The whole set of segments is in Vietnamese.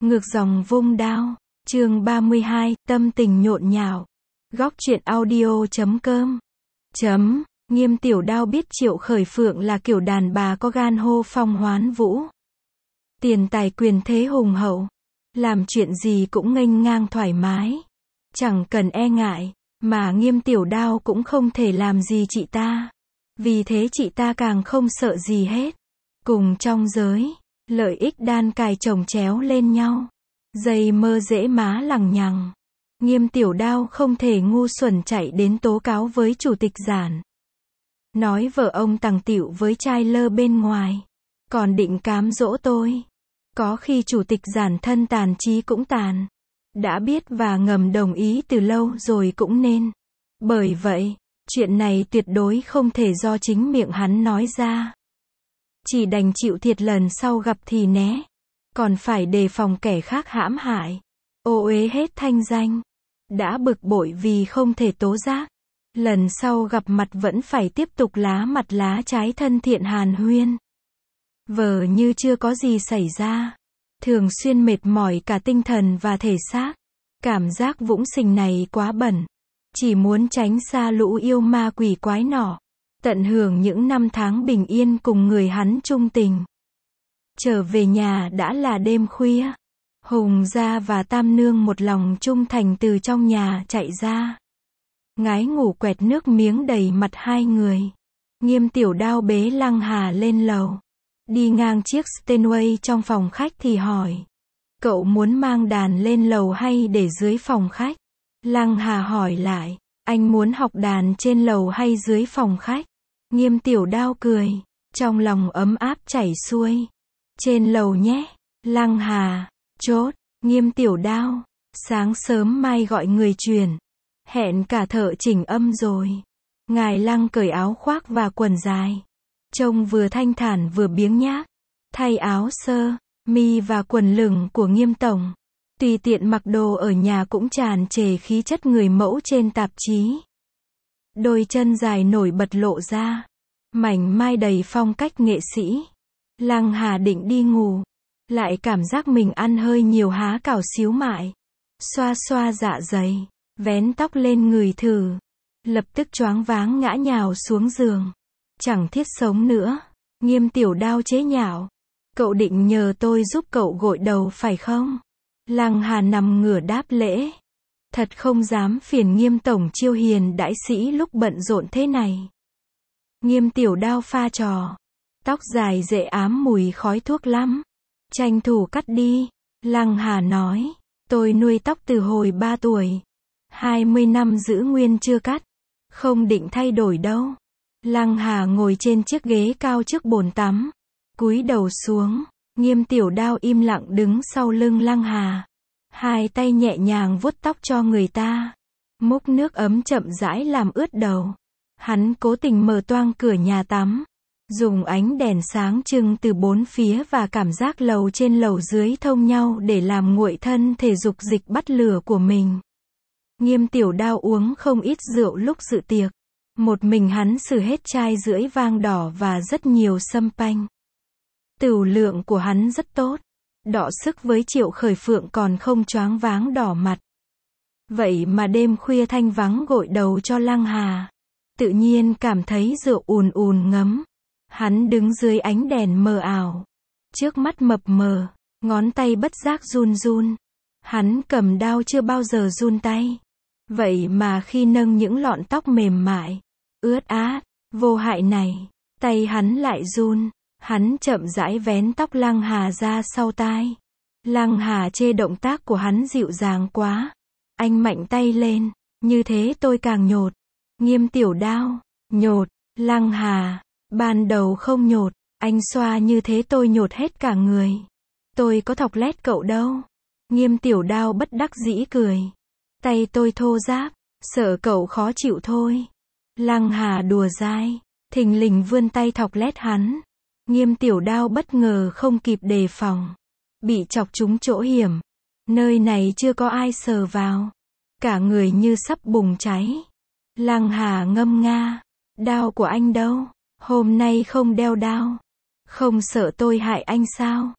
Ngược dòng vung đao. Chương 32, tâm tình nhộn nhạo. Góc truyện audio.com. Nghiêm Tiểu Đao biết Triệu Khởi Phượng là kiểu đàn bà có gan hô phong hoán vũ. Tiền tài quyền thế hùng hậu. Làm chuyện gì cũng nghênh ngang thoải mái. Chẳng cần e ngại, mà Nghiêm Tiểu Đao cũng không thể làm gì chị ta. Vì thế chị ta càng không sợ gì hết. Cùng trong giới, lợi ích đan cài chồng chéo lên nhau. Dây mơ dễ má lằng nhằng. Nghiêm Tiểu Đao không thể ngu xuẩn chạy đến tố cáo với chủ tịch Giản. Nói vợ ông tằng tịu với trai lơ bên ngoài. Còn định cám dỗ tôi. Có khi chủ tịch Giản thân tàn chí cũng tàn. Đã biết và ngầm đồng ý từ lâu rồi cũng nên. Bởi vậy, chuyện này tuyệt đối không thể do chính miệng hắn nói ra. Chỉ đành chịu thiệt lần sau gặp thì né. Còn phải đề phòng kẻ khác hãm hại. Ô uế hết thanh danh. Đã bực bội vì không thể tố giác. Lần sau gặp mặt vẫn phải tiếp tục lá mặt lá trái thân thiện hàn huyên. Vờ như chưa có gì xảy ra. Thường xuyên mệt mỏi cả tinh thần và thể xác. Cảm giác vũng sình này quá bẩn. Chỉ muốn tránh xa lũ yêu ma quỷ quái nọ. Tận hưởng những năm tháng bình yên cùng người hắn trung tình. Trở về nhà đã là đêm khuya. Hùng Gia và Tam Nương một lòng trung thành từ trong nhà chạy ra. Ngái ngủ quẹt nước miếng đầy mặt hai người. Nghiêm Tiểu Đao bế Lăng Hà lên lầu. Đi ngang chiếc Steinway trong phòng khách thì hỏi. Cậu muốn mang đàn lên lầu hay để dưới phòng khách? Lăng Hà hỏi lại. Anh muốn học đàn trên lầu hay dưới phòng khách? Nghiêm Tiểu Đao cười. Trong lòng ấm áp chảy xuôi. Trên lầu nhé. Lăng Hà. Chốt. Nghiêm Tiểu Đao. Sáng sớm mai gọi người truyền. Hẹn cả thợ chỉnh âm rồi. Ngài Lăng cởi áo khoác và quần dài. Trông vừa thanh thản vừa biếng nhác. Thay áo sơ, mi và quần lửng của Nghiêm tổng. Tùy tiện mặc đồ ở nhà cũng tràn trề khí chất người mẫu trên tạp chí. Đôi chân dài nổi bật lộ ra. Mảnh mai đầy phong cách nghệ sĩ. Lăng Hà định đi ngủ. Lại cảm giác mình ăn hơi nhiều há cảo xíu mại. Xoa xoa dạ dày. Vén tóc lên người thử. Lập tức choáng váng ngã nhào xuống giường. Chẳng thiết sống nữa. Nghiêm Tiểu Đao chế nhạo. Cậu định nhờ tôi giúp cậu gội đầu phải không? Lăng Hà nằm ngửa đáp lễ. Thật không dám phiền Nghiêm tổng chiêu hiền đại sĩ lúc bận rộn thế này. Nghiêm Tiểu Đao pha trò. Tóc dài dễ ám mùi khói thuốc lắm. Tranh thủ cắt đi. Lăng Hà nói. Tôi nuôi tóc từ hồi 3 tuổi. 20 năm giữ nguyên chưa cắt. Không định thay đổi đâu. Lăng Hà ngồi trên chiếc ghế cao trước bồn tắm. Cúi đầu xuống. Nghiêm Tiểu Đao im lặng đứng sau lưng Lăng Hà. Hai tay nhẹ nhàng vuốt tóc cho người ta. Múc nước ấm chậm rãi làm ướt đầu. Hắn cố tình mở toang cửa nhà tắm. Dùng ánh đèn sáng trưng từ bốn phía và cảm giác lầu trên lầu dưới thông nhau để làm nguội thân thể dục dịch bắt lửa của mình. Nghiêm Tiểu Đao uống không ít rượu lúc dự tiệc. Một mình hắn xử hết chai rưỡi vang đỏ và rất nhiều sâm panh. Tửu lượng của hắn rất tốt. Đọ sức với Triệu Khởi Phượng còn không choáng váng đỏ mặt. Vậy mà đêm khuya thanh vắng gội đầu cho Lăng Hà. Tự nhiên cảm thấy rượu ùn ùn ngấm. Hắn đứng dưới ánh đèn mờ ảo. Trước mắt mập mờ, ngón tay bất giác run run. Hắn cầm đao chưa bao giờ run tay. Vậy mà khi nâng những lọn tóc mềm mại, ướt át, vô hại này, tay hắn lại run. Hắn chậm rãi vén tóc Lăng Hà ra sau tai. Lăng Hà chê động tác của hắn dịu dàng quá. Anh mạnh tay lên, như thế tôi càng nhột. Nghiêm Tiểu Đao, nhột. Lăng Hà, ban đầu không nhột, anh xoa như thế tôi nhột hết cả người. Tôi có thọc lét cậu đâu. Nghiêm Tiểu Đao bất đắc dĩ cười. Tay tôi thô ráp, sợ cậu khó chịu thôi. Lăng Hà đùa dai, thình lình vươn tay thọc lét hắn. Nghiêm Tiểu Đao bất ngờ không kịp đề phòng. Bị chọc trúng chỗ hiểm. Nơi này chưa có ai sờ vào. Cả người như sắp bùng cháy. Lăng Hà ngâm nga. Đao của anh đâu? Hôm nay không đeo đao. Không sợ tôi hại anh sao?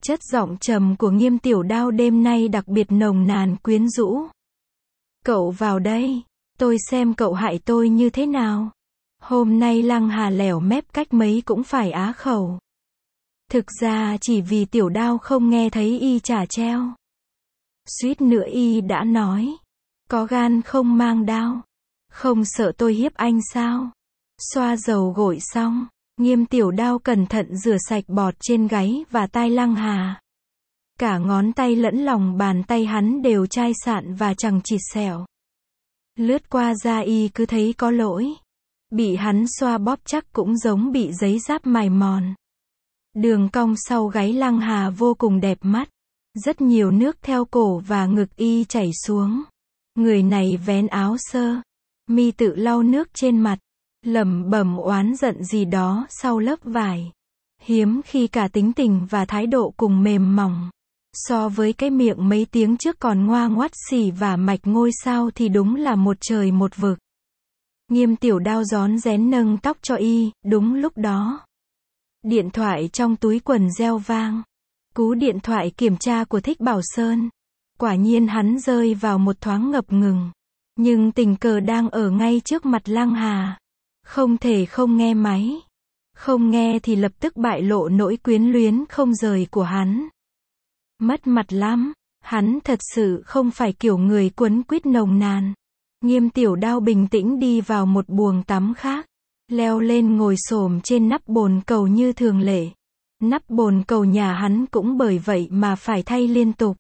Chất giọng trầm của Nghiêm Tiểu Đao đêm nay đặc biệt nồng nàn quyến rũ. Cậu vào đây, tôi xem cậu hại tôi như thế nào. Hôm nay Lăng Hà lẻo mép cách mấy cũng phải á khẩu. Thực ra chỉ vì Tiểu Đao không nghe thấy y trả treo. Suýt nữa y đã nói. Có gan không mang đao. Không sợ tôi hiếp anh sao? Xoa dầu gội xong, Nghiêm Tiểu Đao cẩn thận rửa sạch bọt trên gáy và tai Lăng Hà. Cả ngón tay lẫn lòng bàn tay hắn đều chai sạn và chẳng chịt sẹo. Lướt qua da y cứ thấy có lỗi. Bị hắn xoa bóp chắc cũng giống bị giấy giáp mài mòn. Đường cong sau gáy Lăng Hà vô cùng đẹp mắt. Rất nhiều nước theo cổ và ngực y chảy xuống. Người này vén áo sơ mi tự lau nước trên mặt, lẩm bẩm oán giận gì đó sau lớp vải. Hiếm khi cả tính tình và thái độ cùng mềm mỏng. So với cái miệng mấy tiếng trước còn ngoa ngoắt xỉ và mạch ngôi sao thì đúng là một trời một vực. Nghiêm Tiểu Đao rón rén nâng tóc cho y, đúng lúc đó. Điện thoại trong túi quần reo vang. Cú điện thoại kiểm tra của Thích Bảo Sơn. Quả nhiên hắn rơi vào một thoáng ngập ngừng. Nhưng tình cờ đang ở ngay trước mặt Lăng Hà. Không thể không nghe máy. Không nghe thì lập tức bại lộ nỗi quyến luyến không rời của hắn. Mất mặt lắm. Hắn thật sự không phải kiểu người quấn quýt nồng nàn. Nghiêm Tiểu Đao bình tĩnh đi vào một buồng tắm khác. Leo lên ngồi xổm trên nắp bồn cầu như thường lệ. Nắp bồn cầu nhà hắn cũng bởi vậy mà phải thay liên tục.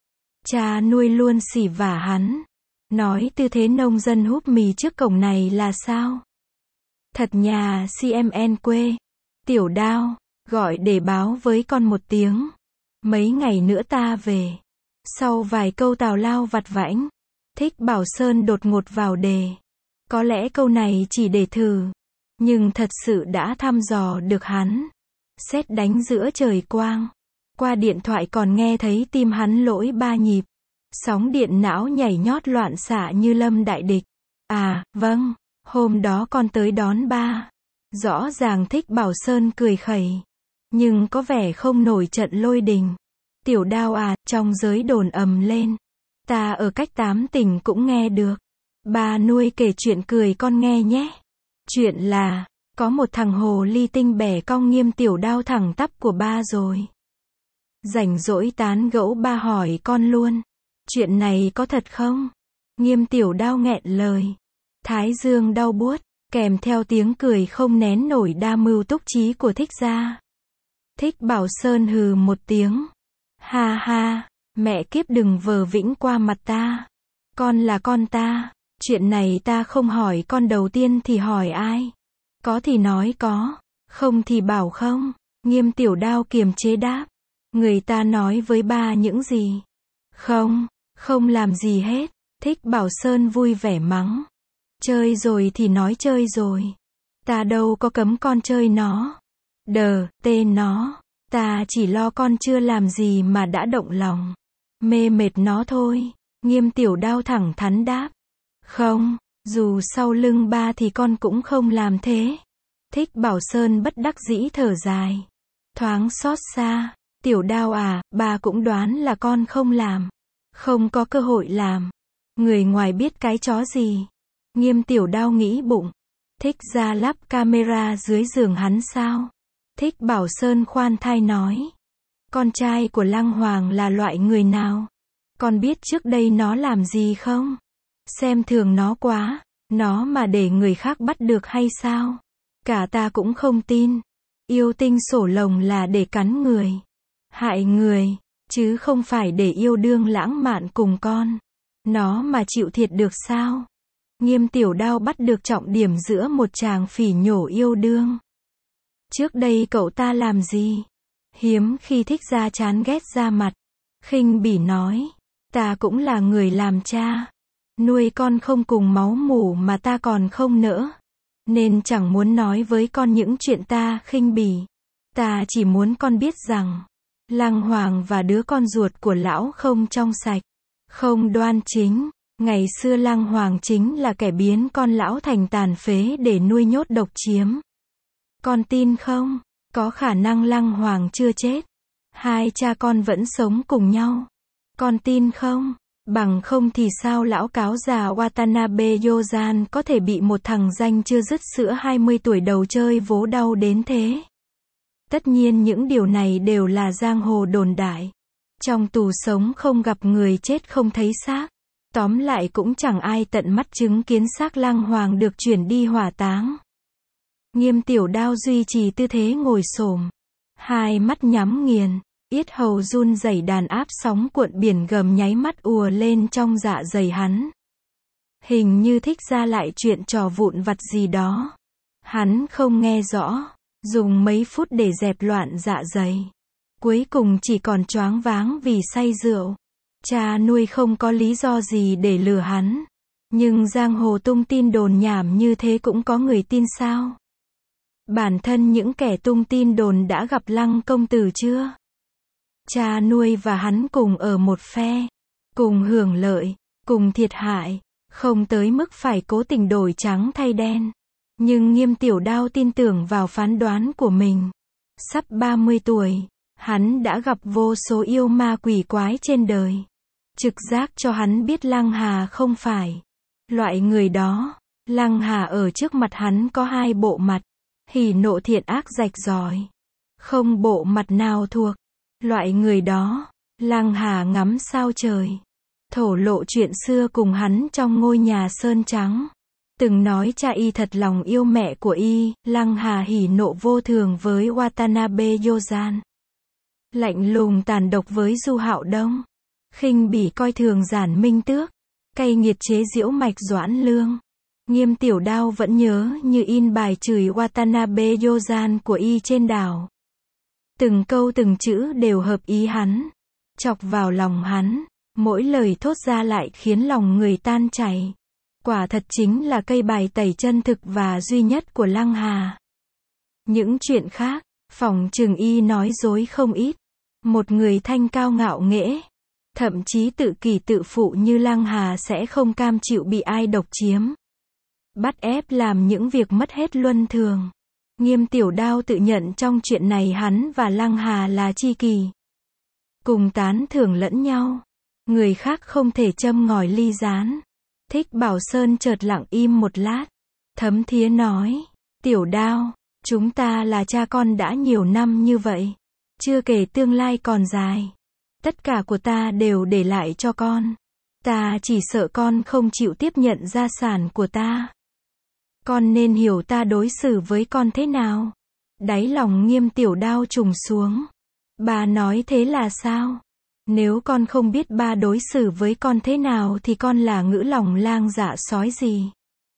Cha nuôi luôn xỉ vả hắn. Nói tư thế nông dân húp mì trước cổng này là sao? Thật nhà CMN quê. Tiểu Đao, gọi để báo với con một tiếng. Mấy ngày nữa ta về. Sau vài câu tào lao vặt vãnh, Thích Bảo Sơn đột ngột vào đề. Có lẽ câu này chỉ để thử. Nhưng thật sự đã thăm dò được hắn. Sét đánh giữa trời quang. Qua điện thoại còn nghe thấy tim hắn lỗi 3 nhịp. Sóng điện não nhảy nhót loạn xạ như lâm đại địch. À, vâng, hôm đó con tới đón ba. Rõ ràng Thích Bảo Sơn cười khẩy. Nhưng có vẻ không nổi trận lôi đình. Tiểu Đao à, trong giới đồn ầm lên. Ta ở cách 8 tỉnh cũng nghe được. Ba nuôi kể chuyện cười con nghe nhé. Chuyện là, có một thằng hồ ly tinh bẻ cong Nghiêm Tiểu Đao thẳng tắp của ba rồi. Rảnh rỗi tán gẫu ba hỏi con luôn. Chuyện này có thật không? Nghiêm Tiểu Đao nghẹn lời. Thái dương đau buốt, kèm theo tiếng cười không nén nổi đa mưu túc trí của Thích gia. Thích Bảo Sơn hừ một tiếng. Ha ha, mẹ kiếp đừng vờ vĩnh qua mặt ta. Con là con ta. Chuyện này ta không hỏi con đầu tiên thì hỏi ai? Có thì nói có, không thì bảo không. Nghiêm Tiểu Đao kiềm chế đáp. Người ta nói với ba những gì? Không, không làm gì hết. Thích Bảo Sơn vui vẻ mắng. Chơi rồi thì nói chơi rồi. Ta đâu có cấm con chơi nó. Tên nó. Ta chỉ lo con chưa làm gì mà đã động lòng. Mê mệt nó thôi. Nghiêm Tiểu Đao thẳng thắn đáp. Không, dù sau lưng ba thì con cũng không làm thế. Thích Bảo Sơn bất đắc dĩ thở dài. Thoáng xót xa. Tiểu Đao à, ba cũng đoán là con không làm. Không có cơ hội làm. Người ngoài biết cái chó gì. Nghiêm Tiểu Đao nghĩ bụng. Thích gia lắp camera dưới giường hắn sao? Thích Bảo Sơn khoan thai nói. Con trai của Lăng Hoàng là loại người nào? Con biết trước đây nó làm gì không? Xem thường nó quá. Nó mà để người khác bắt được hay sao? Cả ta cũng không tin. Yêu tinh sổ lồng là để cắn người. Hại người. Chứ không phải để yêu đương lãng mạn cùng con. Nó mà chịu thiệt được sao? Nghiêm Tiểu Đao bắt được trọng điểm giữa một chàng phỉ nhổ yêu đương. Trước đây cậu ta làm gì? Hiếm khi Thích gia chán ghét ra mặt. Khinh bỉ nói. Ta cũng là người làm cha. Nuôi con không cùng máu mủ mà ta còn không nỡ. Nên chẳng muốn nói với con những chuyện ta khinh bỉ. Ta chỉ muốn con biết rằng Lăng Hoàng và đứa con ruột của lão không trong sạch, không đoan chính. Ngày xưa Lăng Hoàng chính là kẻ biến con lão thành tàn phế để nuôi nhốt độc chiếm. Con tin không? Có khả năng Lăng Hoàng chưa chết. Hai cha con vẫn sống cùng nhau. Con tin không? Bằng không thì sao lão cáo già Watanabe Yozan có thể bị một thằng danh chưa dứt sữa 20 tuổi đầu chơi vố đau đến thế? Tất nhiên những điều này đều là giang hồ đồn đại. Trong tù sống không gặp người chết không thấy xác. Tóm lại cũng chẳng ai tận mắt chứng kiến xác Lăng Hoàng được chuyển đi hỏa táng. Nghiêm Tiểu Đao duy trì tư thế ngồi xổm, hai mắt nhắm nghiền, yết hầu run rẩy, đàn áp sóng cuộn biển gầm nháy mắt ùa lên trong dạ dày hắn. Hình như thích ra lại chuyện trò vụn vặt gì đó. Hắn không nghe rõ, dùng mấy phút để dẹp loạn dạ dày. Cuối cùng chỉ còn choáng váng vì say rượu. Cha nuôi không có lý do gì để lừa hắn. Nhưng giang hồ tung tin đồn nhảm như thế cũng có người tin sao? Bản thân những kẻ tung tin đồn đã gặp Lăng công tử chưa? Cha nuôi và hắn cùng ở một phe, cùng hưởng lợi, cùng thiệt hại, không tới mức phải cố tình đổi trắng thay đen. Nhưng Nghiêm Tiểu Đao tin tưởng vào phán đoán của mình. Sắp 30 tuổi, hắn đã gặp vô số yêu ma quỷ quái trên đời. Trực giác cho hắn biết Lăng Hà không phải loại người đó. Lăng Hà ở trước mặt hắn có hai bộ mặt, hỉ nộ thiện ác rạch ròi, không bộ mặt nào thuộc loại người đó. Lăng Hà ngắm sao trời, thổ lộ chuyện xưa cùng hắn trong ngôi nhà sơn trắng. Từng nói cha y thật lòng yêu mẹ của y. Lăng Hà hỉ nộ vô thường với Watanabe Yozan, lạnh lùng tàn độc với Du Hạo Đông, khinh bỉ coi thường Giản Minh Tước, cay nghiệt chế giễu Mạch Doãn Lương. Nghiêm Tiểu Đao vẫn nhớ như in bài chửi Watanabe Yozan của y trên đảo. Từng câu từng chữ đều hợp ý hắn, chọc vào lòng hắn, mỗi lời thốt ra lại khiến lòng người tan chảy. Quả thật chính là cây bài tẩy chân thực và duy nhất của Lăng Hà. Những chuyện khác, phỏng chừng y nói dối không ít. Một người thanh cao ngạo nghễ, thậm chí tự kỷ tự phụ như Lăng Hà sẽ không cam chịu bị ai độc chiếm, bắt ép làm những việc mất hết luân thường. Nghiêm Tiểu Đao tự nhận trong chuyện này hắn và Lăng Hà là tri kỷ, cùng tán thưởng lẫn nhau, người khác không thể châm ngòi ly gián. Thích Bảo Sơn chợt lặng im một lát, thấm thía nói, Tiểu Đao, chúng ta là cha con đã nhiều năm như vậy, chưa kể tương lai còn dài. Tất cả của ta đều để lại cho con. Ta chỉ sợ con không chịu tiếp nhận gia sản của ta. Con nên hiểu ta đối xử với con thế nào. Đáy lòng Nghiêm Tiểu Đao trùng xuống. Bà nói thế là sao? Nếu con không biết ba đối xử với con thế nào thì con là ngữ lòng lang dạ sói gì?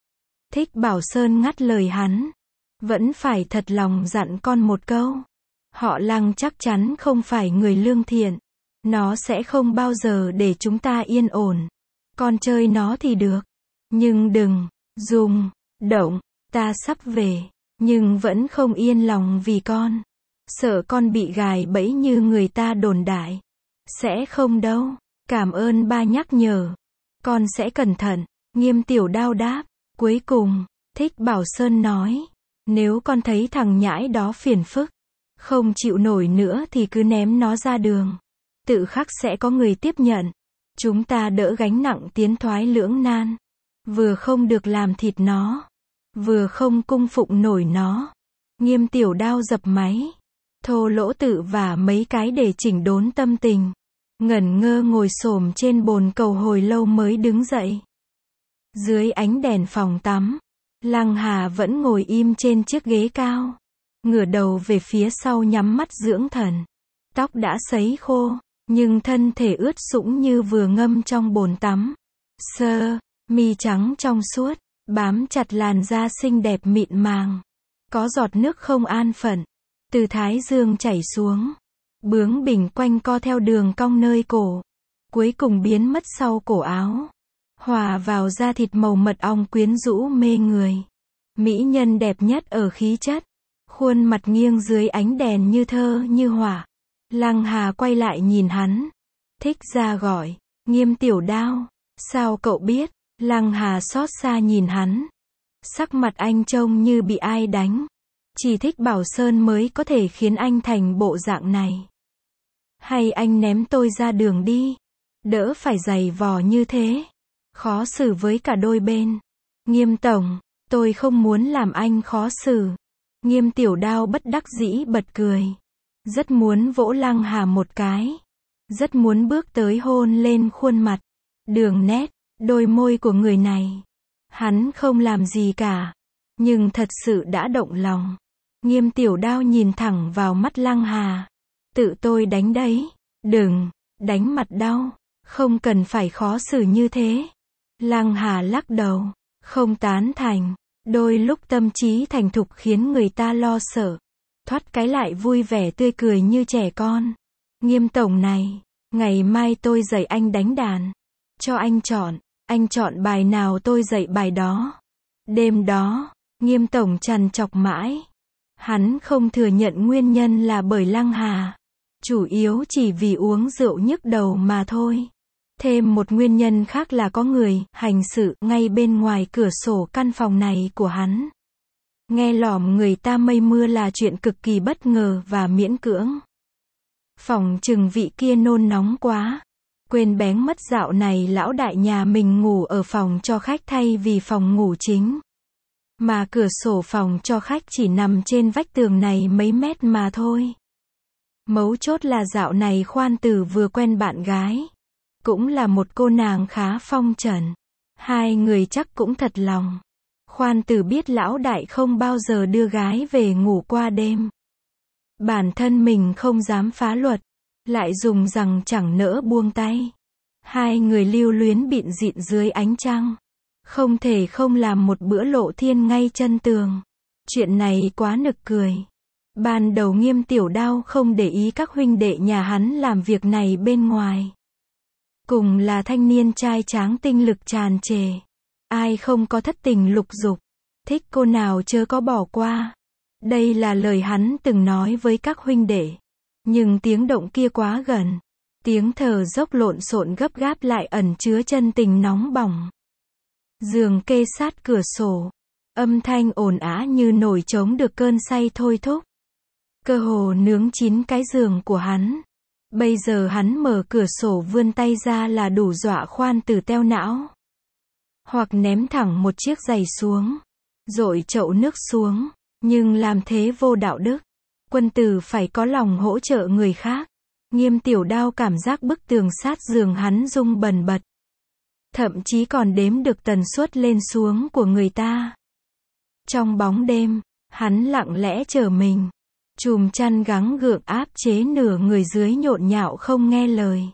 Thích Bảo Sơn ngắt lời hắn. Vẫn phải thật lòng dặn con một câu. Họ Lăng chắc chắn không phải người lương thiện. Nó sẽ không bao giờ để chúng ta yên ổn. Con chơi nó thì được. Nhưng đừng dùng động. Ta sắp về, nhưng vẫn không yên lòng vì con. Sợ con bị gài bẫy như người ta đồn đại. Sẽ không đâu. Cảm ơn ba nhắc nhở. Con sẽ cẩn thận. Nghiêm Tiểu Đao đáp. Cuối cùng, Thích Bảo Sơn nói. Nếu con thấy thằng nhãi đó phiền phức, không chịu nổi nữa thì cứ ném nó ra đường. Tự khắc sẽ có người tiếp nhận. Chúng ta đỡ gánh nặng tiến thoái lưỡng nan. Vừa không được làm thịt nó, vừa không cung phụng nổi nó. Nghiêm Tiểu Đao dập máy, thô lỗ tự vả mấy cái để chỉnh đốn tâm tình. Ngẩn ngơ ngồi xổm trên bồn cầu hồi lâu mới đứng dậy. Dưới ánh đèn phòng tắm, Lăng Hà vẫn ngồi im trên chiếc ghế cao, ngửa đầu về phía sau nhắm mắt dưỡng thần. Tóc đã sấy khô, nhưng thân thể ướt sũng như vừa ngâm trong bồn tắm. Sơ mi trắng trong suốt, bám chặt làn da xinh đẹp mịn màng. Có giọt nước không an phận, từ thái dương chảy xuống, bướng bỉnh quanh co theo đường cong nơi cổ, cuối cùng biến mất sau cổ áo, hòa vào da thịt màu mật ong quyến rũ mê người. Mỹ nhân đẹp nhất ở khí chất, khuôn mặt nghiêng dưới ánh đèn như thơ như họa. Lăng Hà quay lại nhìn hắn, thích ra gọi, Nghiêm Tiểu Đao, sao cậu biết? Lăng Hà xót xa nhìn hắn, sắc mặt anh trông như bị ai đánh. Chỉ Thích Bảo Sơn mới có thể khiến anh thành bộ dạng này. Hay anh ném tôi ra đường đi. Đỡ phải giày vò như thế. Khó xử với cả đôi bên. Nghiêm tổng, tôi không muốn làm anh khó xử. Nghiêm Tiểu Đao bất đắc dĩ bật cười. Rất muốn vỗ Lăng Hà một cái. Rất muốn bước tới hôn lên khuôn mặt, đường nét, đôi môi của người này. Hắn không làm gì cả, nhưng thật sự đã động lòng. Nghiêm Tiểu Đao nhìn thẳng vào mắt Lăng Hà. Tự tôi đánh đấy. Đừng, đánh mặt đau. Không cần phải khó xử như thế. Lăng Hà lắc đầu, không tán thành. Đôi lúc tâm trí thành thục khiến người ta lo sợ. Thoát cái lại vui vẻ tươi cười như trẻ con. Nghiêm tổng này, ngày mai tôi dạy anh đánh đàn. Cho anh chọn bài nào tôi dạy bài đó. Đêm đó, Nghiêm tổng trằn trọc mãi. Hắn không thừa nhận nguyên nhân là bởi Lăng Hà. Chủ yếu chỉ vì uống rượu nhức đầu mà thôi. Thêm một nguyên nhân khác là có người hành sự ngay bên ngoài cửa sổ căn phòng này của hắn. Nghe lỏm người ta mây mưa là chuyện cực kỳ bất ngờ và miễn cưỡng. Phòng chừng vị kia nôn nóng quá. Quên bén mất dạo này lão đại nhà mình ngủ ở phòng cho khách thay vì phòng ngủ chính. Mà cửa sổ phòng cho khách chỉ nằm trên vách tường này mấy mét mà thôi. Mấu chốt là dạo này Khoan Tử vừa quen bạn gái. Cũng là một cô nàng khá phong trần. Hai người chắc cũng thật lòng. Khoan Tử biết lão đại không bao giờ đưa gái về ngủ qua đêm. Bản thân mình không dám phá luật. Lại dùng rằng chẳng nỡ buông tay. Hai người lưu luyến bịn dịn dưới ánh trăng. Không thể không làm một bữa lộ thiên ngay chân tường. Chuyện này quá nực cười. Ban đầu Nghiêm Tiểu Đao không để ý các huynh đệ nhà hắn làm việc này bên ngoài. Cùng là thanh niên trai tráng tinh lực tràn trề. Ai không có thất tình lục dục. Thích cô nào chớ có bỏ qua. Đây là lời hắn từng nói với các huynh đệ. Nhưng tiếng động kia quá gần. Tiếng thở dốc lộn xộn gấp gáp lại ẩn chứa chân tình nóng bỏng. Giường kê sát cửa sổ. Âm thanh ồn ào như nổi trống được cơn say thôi thúc. Cơ hồ nướng chín cái giường của hắn. Bây giờ hắn mở cửa sổ vươn tay ra là đủ dọa Khoan Tử teo não. Hoặc ném thẳng một chiếc giày xuống. Dội chậu nước xuống. Nhưng làm thế vô đạo đức. Quân tử phải có lòng hỗ trợ người khác. Nghiêm Tiểu Đao cảm giác bức tường sát giường hắn rung bần bật. Thậm chí còn đếm được tần suất lên xuống của người ta. Trong bóng đêm, hắn lặng lẽ chờ mình. Chùm chăn gắng gượng áp chế nửa người dưới nhộn nhạo không nghe lời.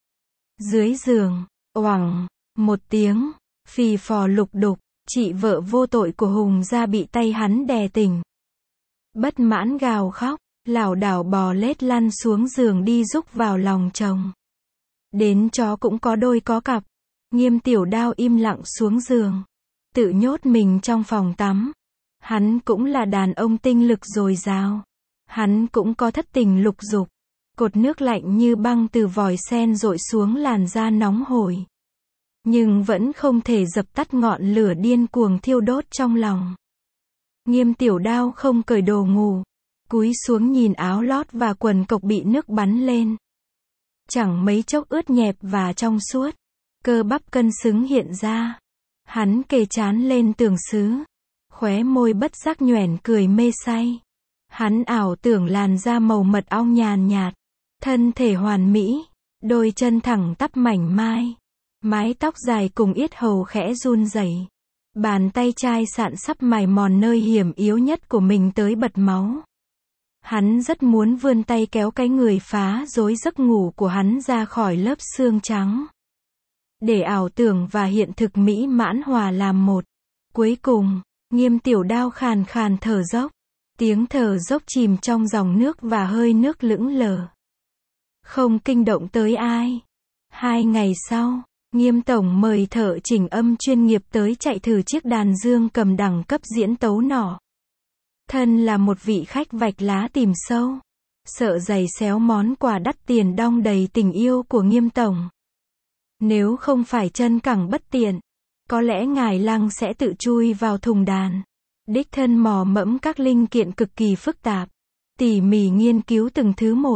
Dưới giường, oằng, một tiếng, phì phò lục đục, chị vợ vô tội của Hùng gia bị tay hắn đè tỉnh. Bất mãn gào khóc, lảo đảo bò lết lăn xuống giường đi rúc vào lòng chồng. Đến chó cũng có đôi có cặp. Nghiêm Tiểu Đao im lặng xuống giường. Tự nhốt mình trong phòng tắm. Hắn cũng là đàn ông tinh lực dồi dào. Hắn cũng có thất tình lục dục. Cột nước lạnh như băng từ vòi sen dội xuống làn da nóng hổi. Nhưng vẫn không thể dập tắt ngọn lửa điên cuồng thiêu đốt trong lòng. Nghiêm Tiểu Đao không cởi đồ ngủ. Cúi xuống nhìn áo lót và quần cộc bị nước bắn lên. Chẳng mấy chốc ướt nhẹp và trong suốt. Cơ bắp cân xứng hiện ra. Hắn kề trán lên tường sứ. Khóe môi bất giác nhoẻn cười mê say. Hắn ảo tưởng làn da màu mật ong nhàn nhạt. Thân thể hoàn mỹ. Đôi chân thẳng tắp mảnh mai. Mái tóc dài cùng yết hầu khẽ run rẩy. Bàn tay chai sạn sắp mài mòn nơi hiểm yếu nhất của mình tới bật máu. Hắn rất muốn vươn tay kéo cái người phá rối giấc ngủ của hắn ra khỏi lớp xương trắng. Để ảo tưởng và hiện thực mỹ mãn hòa làm một. Cuối cùng, Nghiêm Tiểu Đao khàn khàn thở dốc. Tiếng thở dốc chìm trong dòng nước và hơi nước lững lờ. Không kinh động tới ai. 2 ngày sau, Nghiêm tổng mời thợ chỉnh âm chuyên nghiệp tới chạy thử chiếc đàn dương cầm đẳng cấp diễn tấu nỏ. Thân là một vị khách vạch lá tìm sâu. Sợ giày xéo món quà đắt tiền đong đầy tình yêu của Nghiêm tổng. Nếu không phải chân cẳng bất tiện, có lẽ ngài Lăng sẽ tự chui vào thùng đàn. Đích thân mò mẫm các linh kiện cực kỳ phức tạp. Tỉ mỉ nghiên cứu từng thứ một.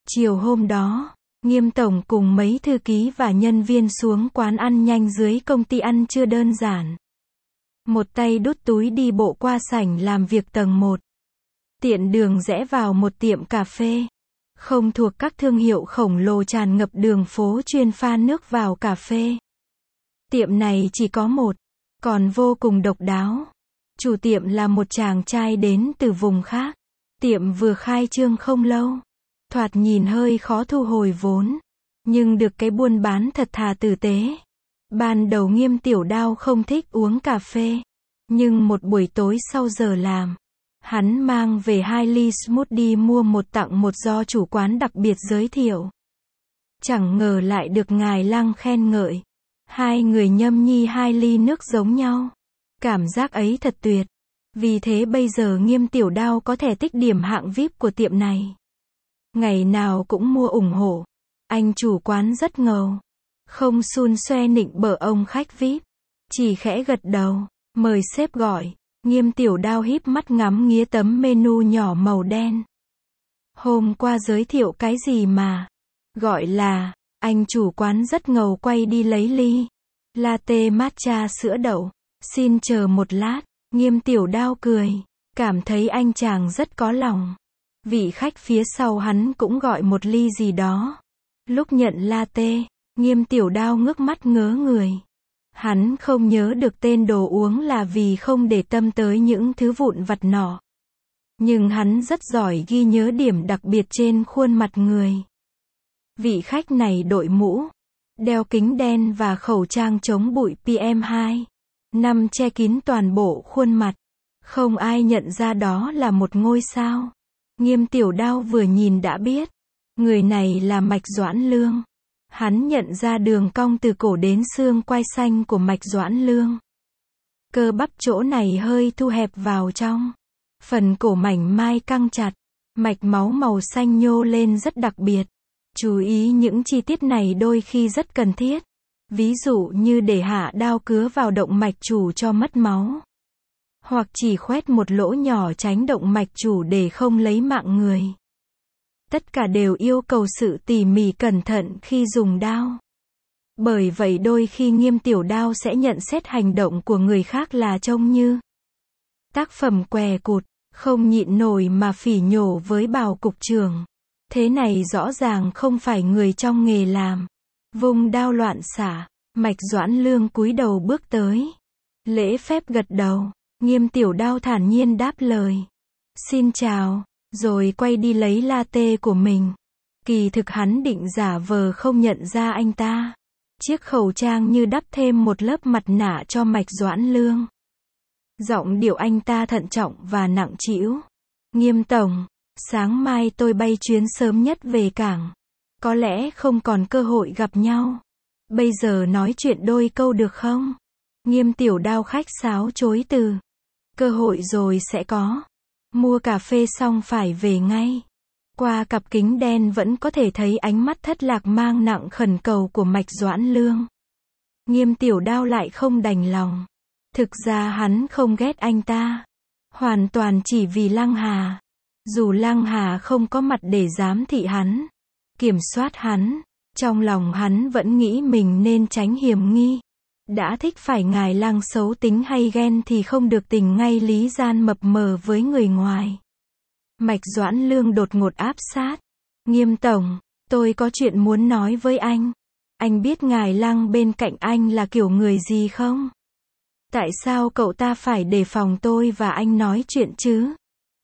Chiều hôm đó, Nghiêm tổng cùng mấy thư ký và nhân viên xuống quán ăn nhanh dưới công ty ăn trưa đơn giản. Một tay đút túi đi bộ qua sảnh làm việc tầng 1. Tiện đường rẽ vào một tiệm cà phê. Không thuộc các thương hiệu khổng lồ tràn ngập đường phố chuyên pha nước vào cà phê. Tiệm này chỉ có một, còn vô cùng độc đáo. Chủ tiệm là một chàng trai đến từ vùng khác. Tiệm vừa khai trương không lâu. Thoạt nhìn hơi khó thu hồi vốn. Nhưng được cái buôn bán thật thà tử tế. Ban đầu Nghiêm Tiểu Đao không thích uống cà phê. Nhưng một buổi tối sau giờ làm, hắn mang về 2 ly smoothie mua một tặng một do chủ quán đặc biệt giới thiệu. Chẳng ngờ lại được ngài Lăng khen ngợi. Hai người nhâm nhi 2 ly nước giống nhau. Cảm giác ấy thật tuyệt. Vì thế bây giờ Nghiêm Tiểu Đao có thể tích điểm hạng VIP của tiệm này. Ngày nào cũng mua ủng hộ. Anh chủ quán rất ngầu. Không xun xoe nịnh bợ ông khách VIP. Chỉ khẽ gật đầu, mời sếp gọi. Nghiêm Tiểu Đao híp mắt ngắm nghía tấm menu nhỏ màu đen. Hôm qua giới thiệu cái gì mà? Gọi là, anh chủ quán rất ngầu quay đi lấy ly. Latte matcha sữa đậu. Xin chờ một lát. Nghiêm Tiểu Đao cười. Cảm thấy anh chàng rất có lòng. Vị khách phía sau hắn cũng gọi một ly gì đó. Lúc nhận latte, Nghiêm Tiểu Đao ngước mắt ngớ người. Hắn không nhớ được tên đồ uống là vì không để tâm tới những thứ vụn vặt nọ. Nhưng hắn rất giỏi ghi nhớ điểm đặc biệt trên khuôn mặt người. Vị khách này đội mũ, đeo kính đen và khẩu trang chống bụi PM2.5 che kín toàn bộ khuôn mặt. Không ai nhận ra đó là một ngôi sao. Nghiêm Tiểu Đao vừa nhìn đã biết. Người này là Mạch Doãn Lương. Hắn nhận ra đường cong từ cổ đến xương quai xanh của Mạch Doãn Lương. Cơ bắp chỗ này hơi thu hẹp vào trong. Phần cổ mảnh mai căng chặt. Mạch máu màu xanh nhô lên rất đặc biệt. Chú ý những chi tiết này đôi khi rất cần thiết. Ví dụ như để hạ đao cứa vào động mạch chủ cho mất máu. Hoặc chỉ khoét một lỗ nhỏ tránh động mạch chủ để không lấy mạng người. Tất cả đều yêu cầu sự tỉ mỉ cẩn thận khi dùng đao. Bởi vậy đôi khi Nghiêm Tiểu Đao sẽ nhận xét hành động của người khác là trông như tác phẩm què cụt, không nhịn nổi mà phỉ nhổ với Bào cục trưởng. Thế này rõ ràng không phải người trong nghề làm. Vùng đao loạn xả, Mạch Doãn Lương cúi đầu bước tới. Lễ phép gật đầu, Nghiêm Tiểu Đao thản nhiên đáp lời. Xin chào, rồi quay đi lấy latte của mình. Kỳ thực hắn định giả vờ không nhận ra anh ta. Chiếc khẩu trang như đắp thêm một lớp mặt nạ cho Mạch Doãn Lương. Giọng điệu anh ta thận trọng và nặng trĩu. Nghiêm tổng, sáng mai tôi bay chuyến sớm nhất về cảng. Có lẽ không còn cơ hội gặp nhau. Bây giờ nói chuyện đôi câu được không? Nghiêm Tiểu Đao khách sáo chối từ. Cơ hội rồi sẽ có. Mua cà phê xong phải về ngay. Qua cặp kính đen vẫn có thể thấy ánh mắt thất lạc mang nặng khẩn cầu của Mạch Doãn Lương. Nghiêm Tiểu Đao lại không đành lòng. Thực ra hắn không ghét anh ta. Hoàn toàn chỉ vì Lăng Hà. Dù Lăng Hà không có mặt để giám thị hắn, kiểm soát hắn, trong lòng hắn vẫn nghĩ mình nên tránh hiểm nghi. Đã thích phải ngài Lăng xấu tính hay ghen thì không được tình ngay lý gian mập mờ với người ngoài. Mạch Doãn Lương đột ngột áp sát. Nghiêm tổng, tôi có chuyện muốn nói với anh. Anh biết ngài Lăng bên cạnh anh là kiểu người gì không? Tại sao cậu ta phải đề phòng tôi và anh nói chuyện chứ?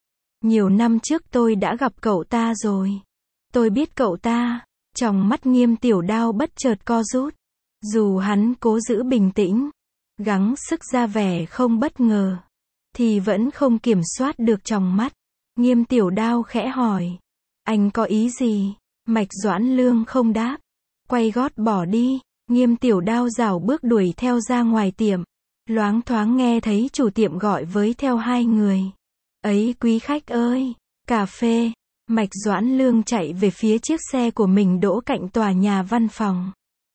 Nhiều năm trước tôi đã gặp cậu ta rồi. Tôi biết cậu ta. Trong mắt Nghiêm Tiểu Đao bất chợt co rút. Dù hắn cố giữ bình tĩnh, gắng sức ra vẻ không bất ngờ, thì vẫn không kiểm soát được trong mắt. Nghiêm Tiểu Đao khẽ hỏi. Anh có ý gì? Mạch Doãn Lương không đáp. Quay gót bỏ đi. Nghiêm Tiểu Đao rảo bước đuổi theo ra ngoài tiệm. Loáng thoáng nghe thấy chủ tiệm gọi với theo 2 người. Ấy quý khách ơi, cà phê. Mạch Doãn Lương chạy về phía chiếc xe của mình đỗ cạnh tòa nhà văn phòng.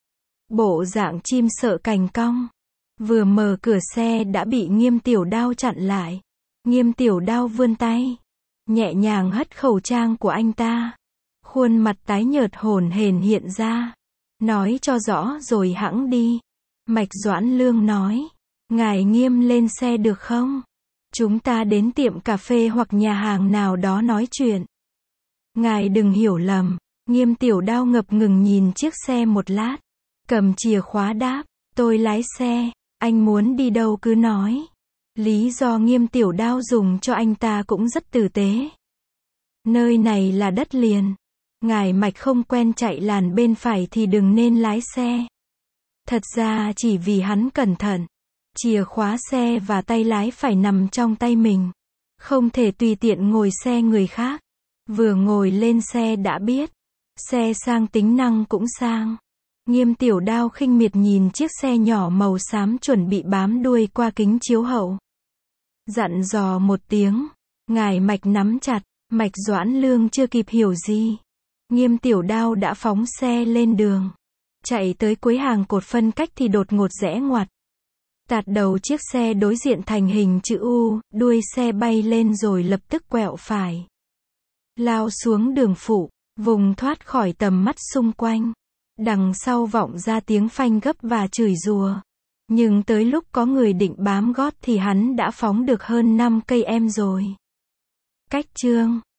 Bộ dạng chim sợ cành cong. Vừa mở cửa xe đã bị Nghiêm Tiểu Đao chặn lại. Nghiêm Tiểu Đao vươn tay, nhẹ nhàng hất khẩu trang của anh ta. Khuôn mặt tái nhợt hổn hển hiện ra. Nói cho rõ rồi hẵng đi. Mạch Doãn Lương nói. Ngài Nghiêm lên xe được không? Chúng ta đến tiệm cà phê hoặc nhà hàng nào đó nói chuyện. Ngài đừng hiểu lầm. Nghiêm Tiểu Đao ngập ngừng nhìn chiếc xe một lát. Cầm chìa khóa đáp. Tôi lái xe. Anh muốn đi đâu cứ nói. Lý do Nghiêm Tiểu Đao dùng cho anh ta cũng rất tử tế. Nơi này là đất liền. Ngài Mạch không quen chạy làn bên phải thì đừng nên lái xe. Thật ra chỉ vì hắn cẩn thận. Chìa khóa xe và tay lái phải nằm trong tay mình. Không thể tùy tiện ngồi xe người khác. Vừa ngồi lên xe đã biết. Xe sang tính năng cũng sang. Nghiêm Tiểu Đao khinh miệt nhìn chiếc xe nhỏ màu xám chuẩn bị bám đuôi qua kính chiếu hậu. Dặn dò một tiếng. Ngài Mạch nắm chặt. Mạch Doãn Lương chưa kịp hiểu gì. Nghiêm Tiểu Đao đã phóng xe lên đường. Chạy tới cuối hàng cột phân cách thì đột ngột rẽ ngoặt. Tạt đầu chiếc xe đối diện thành hình chữ U, đuôi xe bay lên rồi lập tức quẹo phải. Lao xuống đường phụ, vùng thoát khỏi tầm mắt xung quanh. Đằng sau vọng ra tiếng phanh gấp và chửi rủa. Nhưng tới lúc có người định bám gót thì hắn đã phóng được hơn 5 cây em rồi. Cách chương